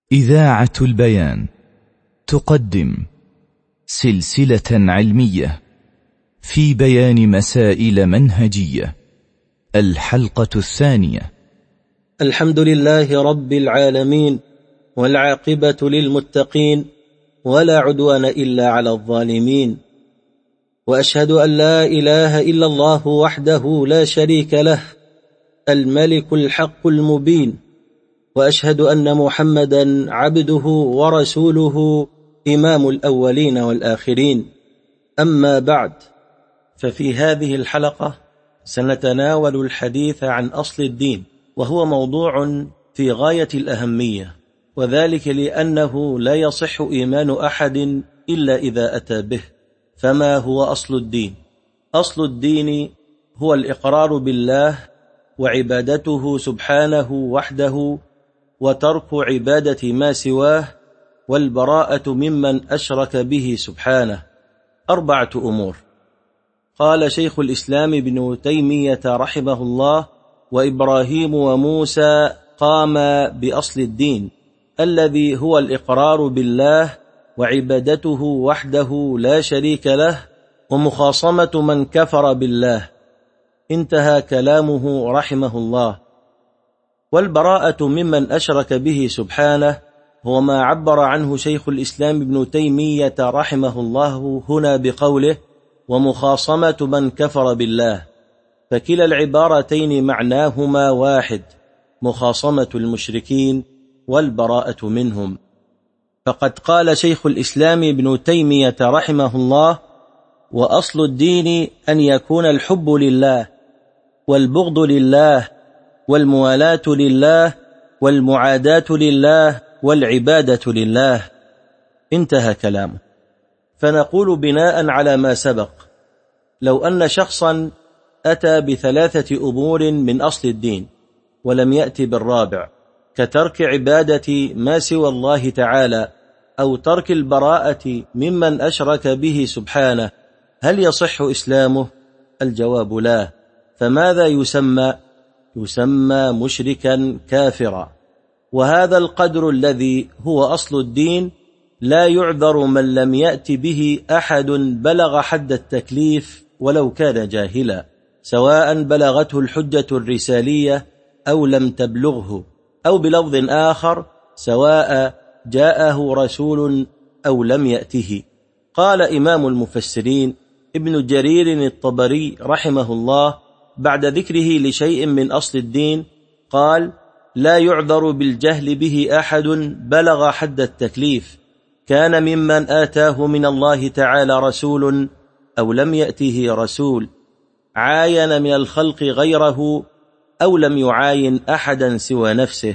إذاعة البيان تقدم سلسلة علمية في بيان مسائل منهجية. الحلقة الثانية. الحمد لله رب العالمين، والعاقبة للمتقين، ولا عدوان إلا على الظالمين. وأشهد أن لا إله إلا الله وحده لا شريك له، الملك الحق المبين. وأشهد أن محمدا عبده ورسوله، إمام الأولين والآخرين. أما بعد، ففي هذه الحلقة سنتناول الحديث عن أصل الدين، وهو موضوع في غاية الأهمية، وذلك لأنه لا يصح إيمان أحد إلا إذا أتى به. فما هو أصل الدين؟ أصل الدين هو الإقرار بالله وعبادته سبحانه وحده، وترك عبادة ما سواه، والبراءة ممن أشرك به سبحانه. 4 أمور. قال شيخ الإسلام ابن تيمية رحمه الله: وإبراهيم وموسى قاما بأصل الدين الذي هو الإقرار بالله وعبادته وحده لا شريك له، ومخاصمة من كفر بالله. انتهى كلامه رحمه الله. والبراءة ممن أشرك به سبحانه هو ما عبر عنه شيخ الإسلام ابن تيمية رحمه الله هنا بقوله: ومخاصمة من كفر بالله. فكلا العبارتين معناهما واحد: مخاصمة المشركين والبراءة منهم. فقد قال شيخ الإسلام ابن تيمية رحمه الله: وأصل الدين أن يكون الحب لله، والبغض لله، والموالاة لله، والمعاداة لله، والعبادة لله. انتهى كلامه. فنقول بناء على ما سبق: لو أن شخصا أتى ب3 أمور من أصل الدين ولم يأتي بالرابع، كترك عبادة ما سوى الله تعالى، أو ترك البراءة ممن أشرك به سبحانه، هل يصح إسلامه؟ الجواب لا. فماذا يسمى؟ يسمى مشركا كافرا. وهذا القدر الذي هو أصل الدين لا يعذر من لم يأت به أحد بلغ حد التكليف ولو كان جاهلا، سواء بلغته الحجة الرسالية أو لم تبلغه، أو بلفظ آخر: سواء جاءه رسول أو لم يأته. قال إمام المفسرين ابن جرير الطبري رحمه الله بعد ذكره لشيء من أصل الدين، قال: لا يعذر بالجهل به أحد بلغ حد التكليف، كان ممن آتاه من الله تعالى رسول أو لم يأته رسول، عاين من الخلق غيره أو لم يعاين أحدا سوى نفسه.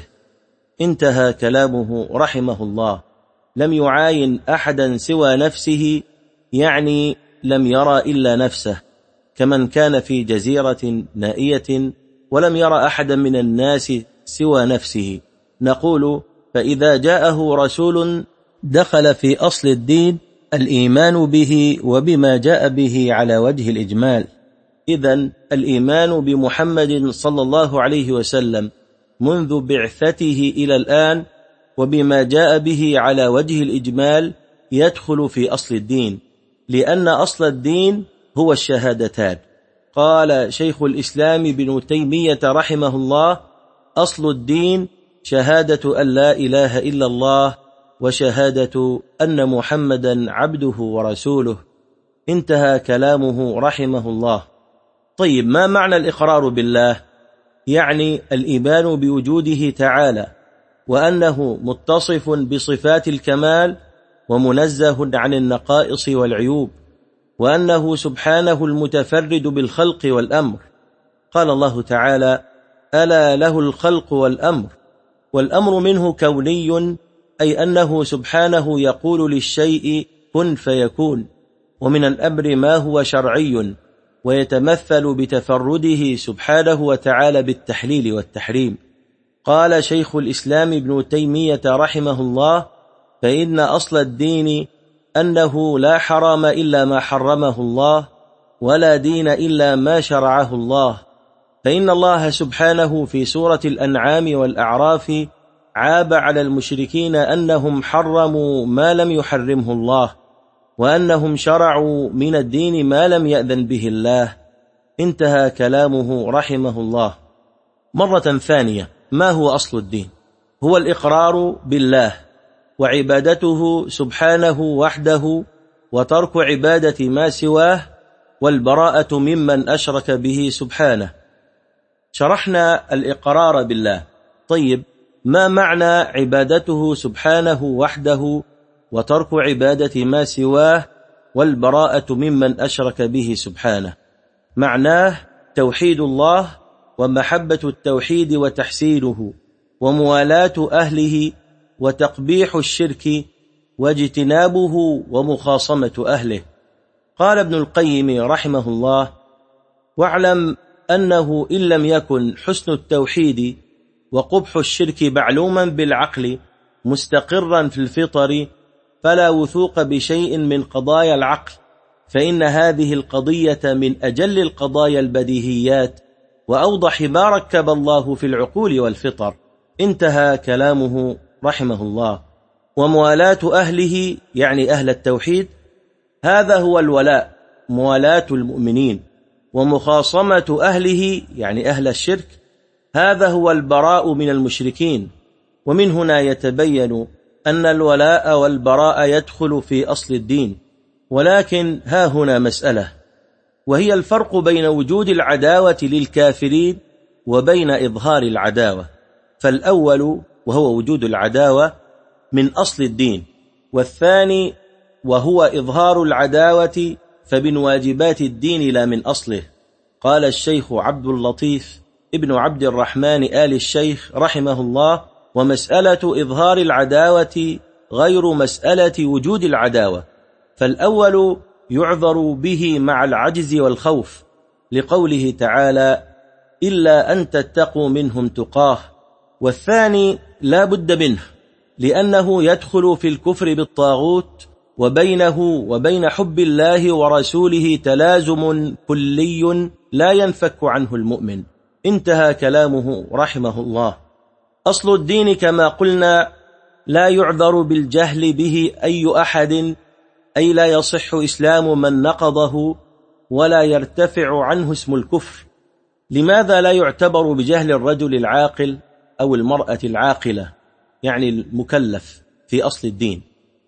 انتهى كلامه رحمه الله. لم يعاين أحدا سوى نفسه يعني لم يرى إلا نفسه، كمن كان في جزيرة نائية ولم يرى أحدا من الناس سوى نفسه. نقول: فإذا جاءه رسول دخل في أصل الدين الإيمان به وبما جاء به على وجه الإجمال. إذن الإيمان بمحمد صلى الله عليه وسلم منذ بعثته إلى الآن وبما جاء به على وجه الإجمال يدخل في أصل الدين، لأن أصل الدين هو الشهادتان. قال شيخ الإسلام ابن تيمية رحمه الله: أصل الدين شهادة أن لا إله إلا الله، وشهادة أن محمدا عبده ورسوله. انتهى كلامه رحمه الله. طيب، ما معنى الإقرار بالله؟ يعني الإيمان بوجوده تعالى، وأنه متصف بصفات الكمال ومنزه عن النقائص والعيوب، وأنه سبحانه المتفرد بالخلق والأمر. قال الله تعالى: ألا له الخلق والأمر. والأمر منه كوني، أي أنه سبحانه يقول للشيء كن فيكون. ومن الأمر ما هو شرعي، ويتمثل بتفرده سبحانه وتعالى بالتحليل والتحريم. قال شيخ الإسلام ابن تيمية رحمه الله: فإن أصل الدين أنه لا حرام إلا ما حرمه الله، ولا دين إلا ما شرعه الله. فإن الله سبحانه في سورة الأنعام والأعراف عاب على المشركين أنهم حرموا ما لم يحرمه الله، وأنهم شرعوا من الدين ما لم يأذن به الله. انتهى كلامه رحمه الله. مرة ثانية، ما هو أصل الدين؟ هو الإقرار بالله وعبادته سبحانه وحده، وترك عبادة ما سواه، والبراءة ممن أشرك به سبحانه. شرحنا الإقرار بالله. طيب، ما معنى عبادته سبحانه وحده وترك عبادة ما سواه والبراءة ممن أشرك به سبحانه؟ معناه توحيد الله ومحبة التوحيد وتحسينه، وموالاة أهله، وتقبيح الشرك، واجتنابه ومخاصمة أهله. قال ابن القيم رحمه الله: واعلم أنه إن لم يكن حسن التوحيد وقبح الشرك معلوما بالعقل مستقرا في الفطر، فلا وثوق بشيء من قضايا العقل، فإن هذه القضية من أجل القضايا البديهيات، وأوضح ما ركب الله في العقول والفطر. انتهى كلامه رحمه الله. وموالاة أهله يعني أهل التوحيد، هذا هو الولاء، موالاة المؤمنين. ومخاصمة أهله يعني أهل الشرك، هذا هو البراء من المشركين. ومن هنا يتبين أن الولاء والبراء يدخل في أصل الدين. ولكن ها هنا مسألة، وهي الفرق بين وجود العداوة للكافرين وبين إظهار العداوة. فالأول وهو وجود العداوة من أصل الدين، والثاني وهو إظهار العداوة فمن واجبات الدين لا من أصله. قال الشيخ عبد اللطيف ابن عبد الرحمن آل الشيخ رحمه الله: ومسألة إظهار العداوة غير مسألة وجود العداوة، فالأول يعذر به مع العجز والخوف، لقوله تعالى: إلا أن تتقوا منهم تقاه. والثاني لا بد منه، لأنه يدخل في الكفر بالطاغوت، وبينه وبين حب الله ورسوله تلازم كلي لا ينفك عنه المؤمن. انتهى كلامه رحمه الله. أصل الدين كما قلنا لا يعذر بالجهل به أي أحد، أي لا يصح إسلام من نقضه ولا يرتفع عنه اسم الكفر. لماذا لا يعتبر بجهل الرجل العاقل أو المرأة العاقلة يعني المكلف في أصل الدين؟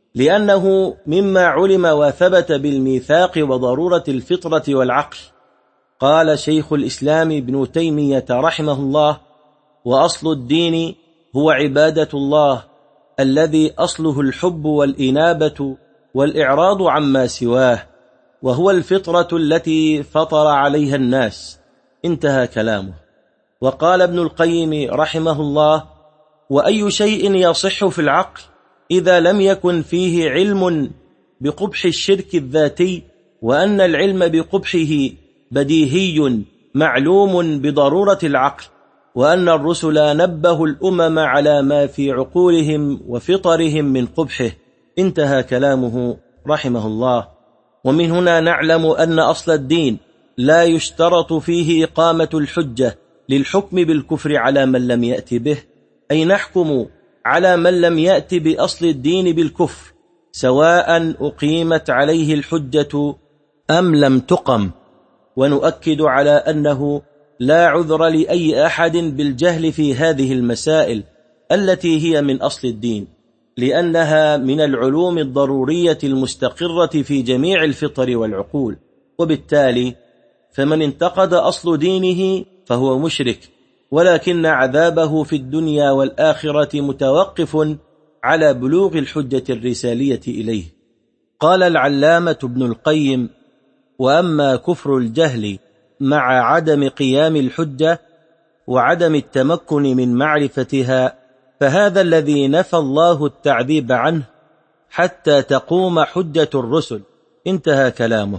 لأنه مما علم وثبت بالميثاق وضرورة الفطرة والعقل. قال شيخ الإسلام ابن تيمية رحمه الله: وأصل الدين هو عبادة الله الذي أصله الحب والإنابة والإعراض عما سواه، وهو الفطرة التي فطر عليها الناس. انتهى كلامه. وقال ابن القيم رحمه الله: وأي شيء يصح في العقل إذا لم يكن فيه علم بقبح الشرك الذاتي، وأن العلم بقبحه بديهي معلوم بضرورة العقل، وأن الرسل نبهوا الأمم على ما في عقولهم وفطرهم من قبحه. انتهى كلامه رحمه الله. ومن هنا نعلم أن أصل الدين لا يشترط فيه إقامة الحجة للحكم بالكفر على من لم يأت به، أي نحكم على من لم يأت بأصل الدين بالكفر سواء أقيمت عليه الحجة أم لم تقم. ونؤكد على أنه لا عذر لأي أحد بالجهل في هذه المسائل التي هي من أصل الدين، لأنها من العلوم الضرورية المستقرة في جميع الفطر والعقول. وبالتالي فمن انتقد أصل دينه فهو مشرك، ولكن عذابه في الدنيا والآخرة متوقف على بلوغ الحجة الرسالية إليه. قال العلامة ابن القيم: وأما كفر الجهل مع عدم قيام الحجة وعدم التمكن من معرفتها، فهذا الذي نفى الله التعذيب عنه حتى تقوم حجة الرسل. انتهى كلامه.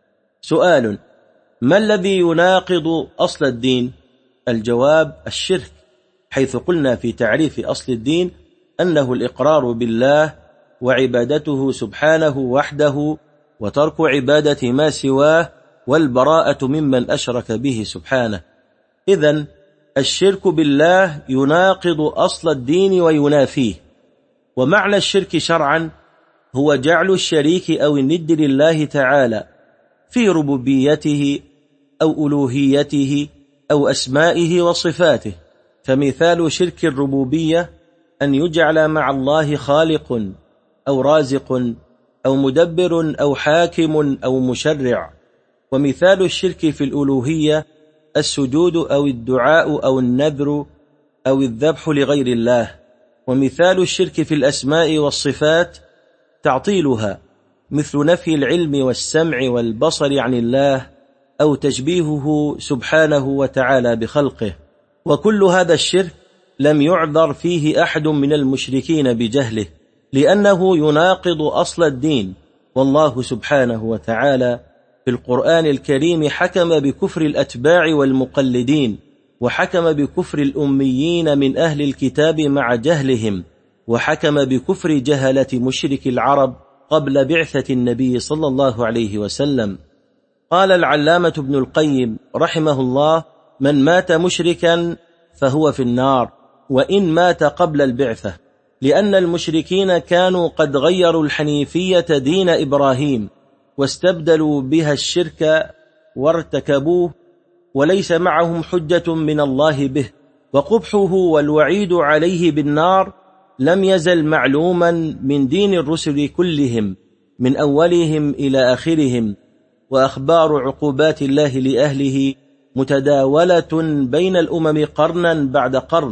سؤال: ما الذي يناقض أصل الدين؟ الجواب: الشرك، حيث قلنا في تعريف أصل الدين أنه الإقرار بالله وعبادته سبحانه وحده، وترك عبادة ما سواه، والبراءة ممن أشرك به سبحانه. إذن الشرك بالله يناقض أصل الدين وينافيه. ومعنى الشرك شرعا هو جعل الشريك أو الند لله تعالى في ربوبيته أو ألوهيته أو أسمائه وصفاته. فمثال شرك الربوبية أن يجعل مع الله خالق أو رازق أو مدبر أو حاكم أو مشرع. ومثال الشرك في الألوهية السجود أو الدعاء أو النذر أو الذبح لغير الله. ومثال الشرك في الأسماء والصفات تعطيلها، مثل نفي العلم والسمع والبصر عن الله أو تشبيهه سبحانه وتعالى بخلقه. وكل هذا الشرك لم يعذر فيه أحد من المشركين بجهله، لأنه يناقض أصل الدين. والله سبحانه وتعالى في القرآن الكريم حكم بكفر الأتباع والمقلدين، وحكم بكفر الأميين من أهل الكتاب مع جهلهم، وحكم بكفر جهلة مشرك العرب قبل بعثة النبي صلى الله عليه وسلم. قال العلامة ابن القيم رحمه الله: من مات مشركا فهو في النار وإن مات قبل البعثة، لأن المشركين كانوا قد غيروا الحنيفية دين إبراهيم واستبدلوا بها الشرك وارتكبوه، وليس معهم حجة من الله به. وقبحه والوعيد عليه بالنار لم يزل معلوما من دين الرسل كلهم من أولهم إلى آخرهم، وأخبار عقوبات الله لأهله متداولة بين الأمم قرنا بعد قرن،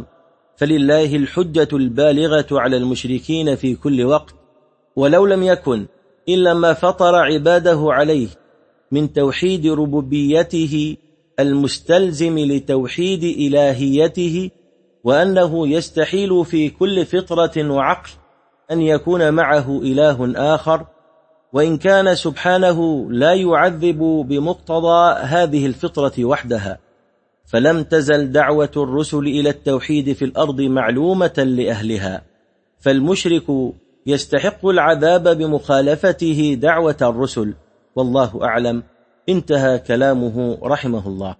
فلله الحجة البالغة على المشركين في كل وقت. ولو لم يكن إلا ما فطر عباده عليه من توحيد ربوبيته المستلزم لتوحيد إلهيته، وأنه يستحيل في كل فطرة وعقل أن يكون معه إله آخر، وإن كان سبحانه لا يعذب بمقتضى هذه الفطرة وحدها. فلم تزل دعوة الرسل إلى التوحيد في الأرض معلومة لأهلها، فالمشرك يستحق العذاب بمخالفته دعوة الرسل، والله أعلم. انتهى كلامه رحمه الله.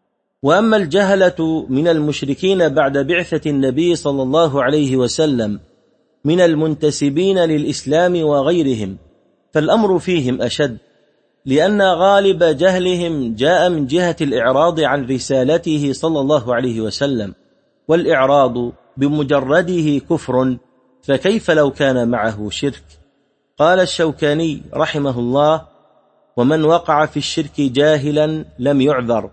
وأما الجهلة من المشركين بعد بعثة النبي صلى الله عليه وسلم من المنتسبين للإسلام وغيرهم، فالأمر فيهم أشد، لأن غالب جهلهم جاء من جهة الإعراض عن رسالته صلى الله عليه وسلم، والإعراض بمجرده كفر، فكيف لو كان معه شرك؟ قال الشوكاني رحمه الله: ومن وقع في الشرك جاهلا لم يعذر،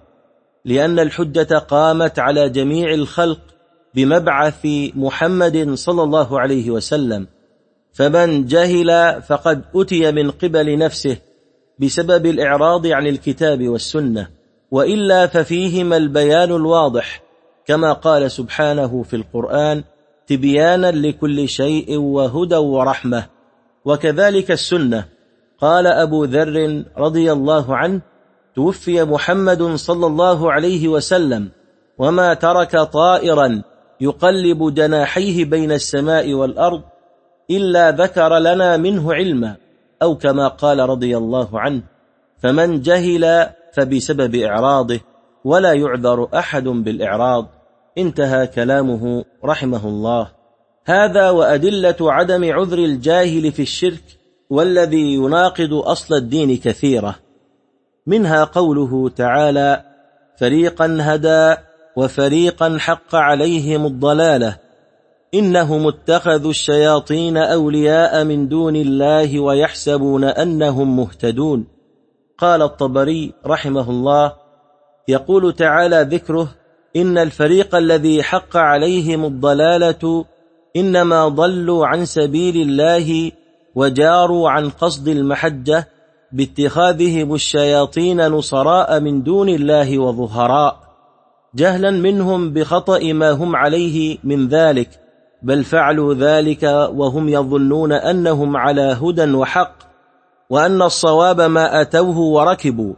لأن الحجة قامت على جميع الخلق بمبعث محمد صلى الله عليه وسلم، فمن جهل فقد أتي من قبل نفسه بسبب الإعراض عن الكتاب والسنة، وإلا ففيهما البيان الواضح، كما قال سبحانه في القرآن: تبيانا لكل شيء وهدى ورحمة. وكذلك السنة. قال أبو ذر رضي الله عنه: توفي محمد صلى الله عليه وسلم وما ترك طائرا يقلب جناحيه بين السماء والأرض إلا ذكر لنا منه علما، أو كما قال رضي الله عنه: فمن جهل فبسبب إعراضه، ولا يعذر أحد بالإعراض. انتهى كلامه رحمه الله. هذا وأدلة عدم عذر الجاهل في الشرك والذي يناقض أصل الدين كثيرة، منها قوله تعالى: فريقا هدى وفريقا حق عليهم الضلالة إنهم اتخذوا الشياطين أولياء من دون الله ويحسبون أنهم مهتدون. قال الطبري رحمه الله: يقول تعالى ذكره: إن الفريق الذي حق عليهم الضلالة إنما ضلوا عن سبيل الله وجاروا عن قصد المحجة باتخاذهم الشياطين نصراء من دون الله وظهراء، جهلا منهم بخطأ ما هم عليه من ذلك، بل فعلوا ذلك وهم يظنون أنهم على هدى وحق، وأن الصواب ما أتوه وركبوا.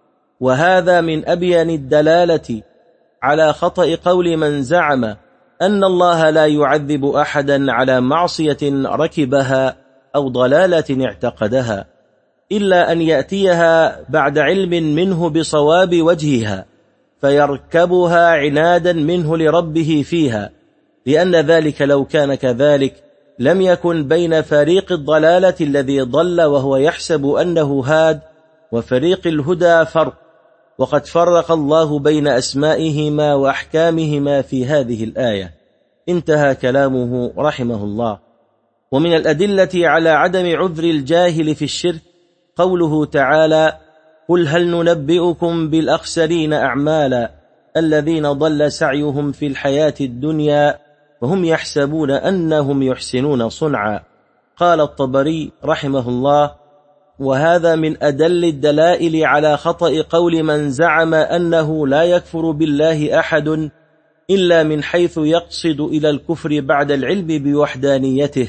وهذا من أبين الدلالة على خطأ قول من زعم أن الله لا يعذب أحدا على معصية ركبها أو ضلالة اعتقدها، إلا أن يأتيها بعد علم منه بصواب وجهها، فيركبها عنادا منه لربه فيها، لأن ذلك لو كان كذلك لم يكن بين فريق الضلالة الذي ضل وهو يحسب أنه هاد وفريق الهدى فرق، وقد فرق الله بين أسمائهما وأحكامهما في هذه الآية. انتهى كلامه رحمه الله. ومن الأدلة على عدم عذر الجاهل في الشرك قوله تعالى: قل هل ننبئكم بالأخسرين أعمالا الذين ضل سعيهم في الحياة الدنيا وهم يحسبون أنهم يحسنون صنعا. قال الطبري رحمه الله: وهذا من أدل الدلائل على خطأ قول من زعم أنه لا يكفر بالله أحد إلا من حيث يقصد إلى الكفر بعد العلم بوحدانيته،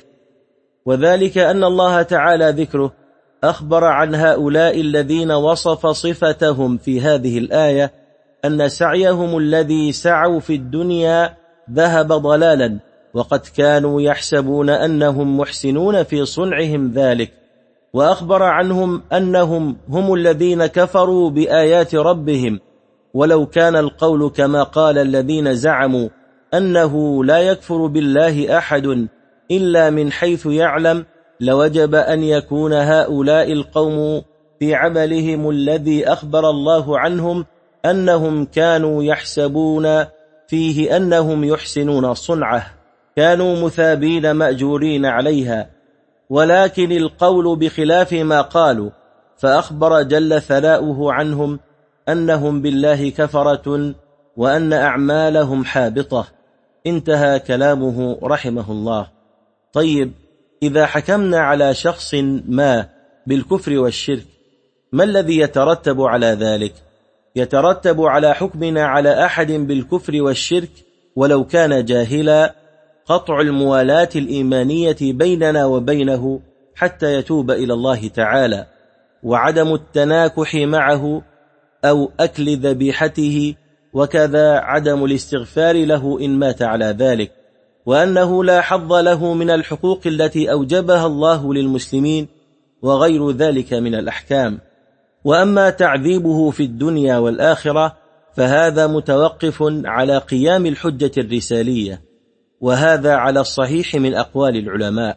وذلك أن الله تعالى ذكره أخبر عن هؤلاء الذين وصف صفتهم في هذه الآية أن سعيهم الذي سعوا في الدنيا ذهب ضلالا، وقد كانوا يحسبون أنهم محسنون في صنعهم ذلك، وأخبر عنهم أنهم هم الذين كفروا بآيات ربهم. ولو كان القول كما قال الذين زعموا أنه لا يكفر بالله أحد إلا من حيث يعلم، لوجب أن يكون هؤلاء القوم في عملهم الذي أخبر الله عنهم أنهم كانوا يحسبون فيه أنهم يحسنون صنعه، كانوا مثابين مأجورين عليها، ولكن القول بخلاف ما قالوا، فأخبر جل ثناؤه عنهم أنهم بالله كفرة وأن أعمالهم حابطة. انتهى كلامه رحمه الله. طيب، إذا حكمنا على شخص ما بالكفر والشرك ما الذي يترتب على ذلك؟ يترتب على حكمنا على أحد بالكفر والشرك ولو كان جاهلا قطع الموالاة الإيمانية بيننا وبينه حتى يتوب إلى الله تعالى، وعدم التناكح معه أو أكل ذبيحته، وكذا عدم الاستغفار له إن مات على ذلك، وأنه لا حظ له من الحقوق التي أوجبها الله للمسلمين وغير ذلك من الأحكام. وأما تعذيبه في الدنيا والآخرة فهذا متوقف على قيام الحجة الرسالية، وهذا على الصحيح من أقوال العلماء،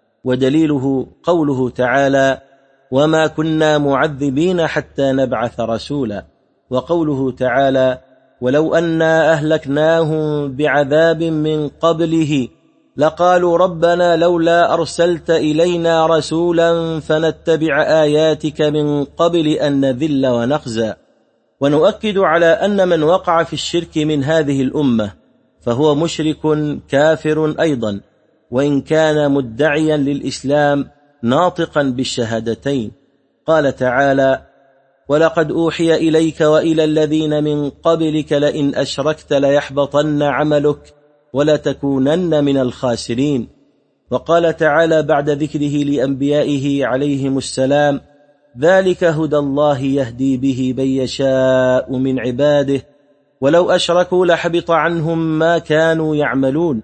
ودليله قوله تعالى: وما كنا معذبين حتى نبعث رسولا، وقوله تعالى: ولو أنا أهلكناهم بعذاب من قبله لقالوا ربنا لولا أرسلت إلينا رسولا فنتبع آياتك من قبل أن نذل ونخزى. ونؤكد على أن من وقع في الشرك من هذه الأمة فهو مشرك كافر أيضا، وإن كان مدعيا للإسلام ناطقا بالشهادتين. قال تعالى: ولقد أوحي إليك وإلى الذين من قبلك لئن أشركت ليحبطن عملك ولتكونن من الخاسرين. وقال تعالى بعد ذكره لأنبيائه عليهم السلام: ذلك هدى الله يهدي به من يشاء من عباده ولو أشركوا لحبط عنهم ما كانوا يعملون.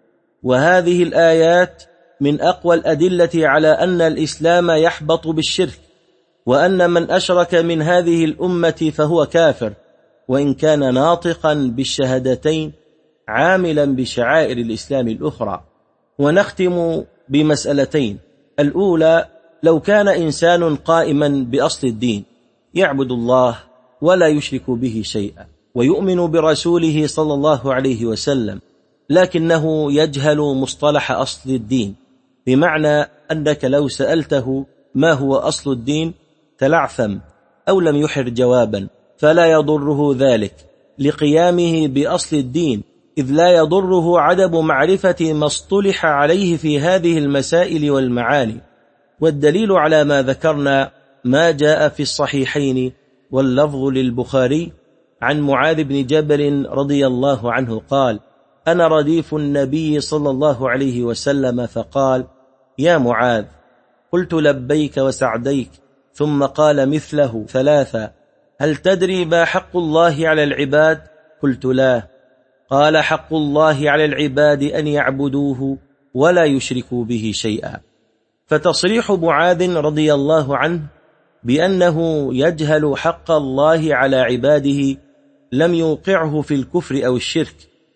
وهذه الآيات من أقوى الأدلة على أن الإسلام يحبط بالشرك، وأن من أشرك من هذه الأمة فهو كافر، وإن كان ناطقا بالشهادتين عاملا بشعائر الإسلام الأخرى. ونختم بمسألتين: الأولى، لو كان إنسان قائما بأصل الدين يعبد الله ولا يشرك به شيئا ويؤمن برسوله صلى الله عليه وسلم، لكنه يجهل مصطلح أصل الدين، بمعنى أنك لو سألته ما هو أصل الدين تلعثم أو لم يحر جوابا، فلا يضره ذلك لقيامه بأصل الدين، إذ لا يضره عدم معرفة ما اصطلح عليه في هذه المسائل والمعاني. والدليل على ما ذكرنا ما جاء في الصحيحين واللفظ للبخاري عن معاذ بن جبل رضي الله عنه قال: أنا رديف النبي صلى الله عليه وسلم، فقال: يا معاذ، قلت لبيك وسعديك، ثم قال مثله ثلاثة: هل تدري ما حق الله على العباد؟ قلت لا. قال: حق الله على العباد أن يعبدوه ولا يشركوا به شيئا. فتصريح معاذ رضي الله عنه بأنه يجهل حق الله على عباده لم يوقعه في الكفر أو الشرك،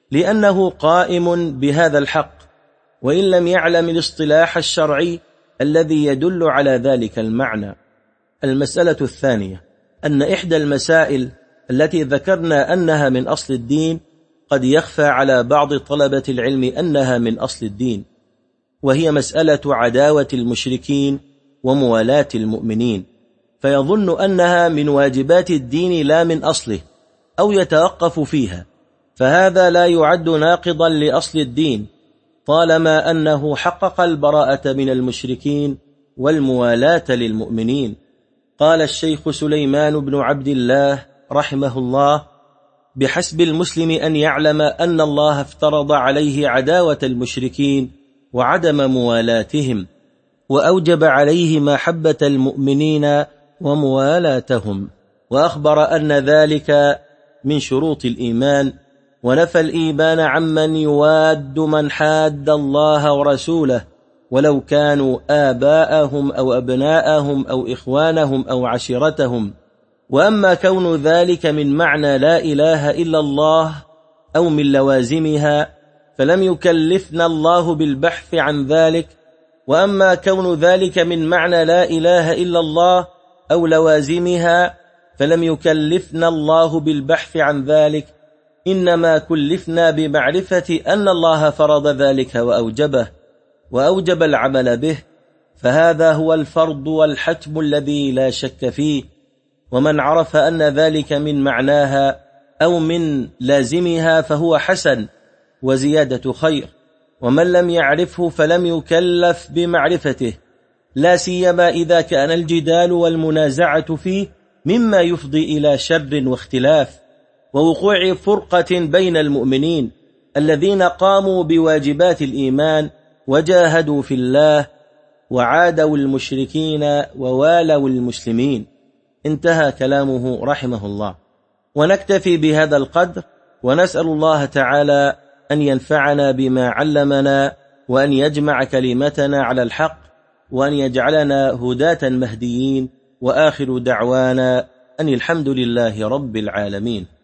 لأنه قائم بهذا الحق وإن لم يعلم الاصطلاح الشرعي الذي يدل على ذلك المعنى. المسألة الثانية أن إحدى المسائل التي ذكرنا أنها من أصل الدين قد يخفى على بعض طلبة العلم أنها من أصل الدين، وهي مسألة عداوة المشركين وموالاة المؤمنين، فيظن أنها من واجبات الدين لا من أصله أو يتوقف فيها، فهذا لا يعد ناقضا لأصل الدين طالما أنه حقق البراءة من المشركين والموالاة للمؤمنين. قال الشيخ سليمان بن عبد الله رحمه الله: بحسب المسلم أن يعلم أن الله افترض عليه عداوة المشركين وعدم موالاتهم، وأوجب عليه محبة المؤمنين وموالاتهم، وأخبر أن ذلك من شروط الإيمان، ونفى الإيمان عمن يواد من حاد الله ورسوله ولو كانوا آباءهم أو أبناءهم أو إخوانهم أو عشيرتهم. وأما كون ذلك من معنى لا إله إلا الله أو من لوازمها فلم يكلفنا الله بالبحث عن ذلك. وأما كون ذلك من معنى لا إله إلا الله أو لوازمها فلم يكلفنا الله بالبحث عن ذلك، إنما كلفنا بمعرفة أن الله فرض ذلك وأوجبه وأوجب العمل به، فهذا هو الفرض والحتم الذي لا شك فيه. ومن عرف أن ذلك من معناها أو من لازمها فهو حسن وزيادة خير، ومن لم يعرفه فلم يكلف بمعرفته، لا سيما إذا كان الجدال والمنازعة فيه مما يفضي إلى شر واختلاف ووقوع فرقة بين المؤمنين الذين قاموا بواجبات الإيمان وجاهدوا في الله وعادوا المشركين ووالوا المسلمين. انتهى كلامه رحمه الله. ونكتفي بهذا القدر، ونسأل الله تعالى أن ينفعنا بما علمنا، وأن يجمع كلمتنا على الحق، وأن يجعلنا هداة مهديين. وآخر دعوانا أن الحمد لله رب العالمين.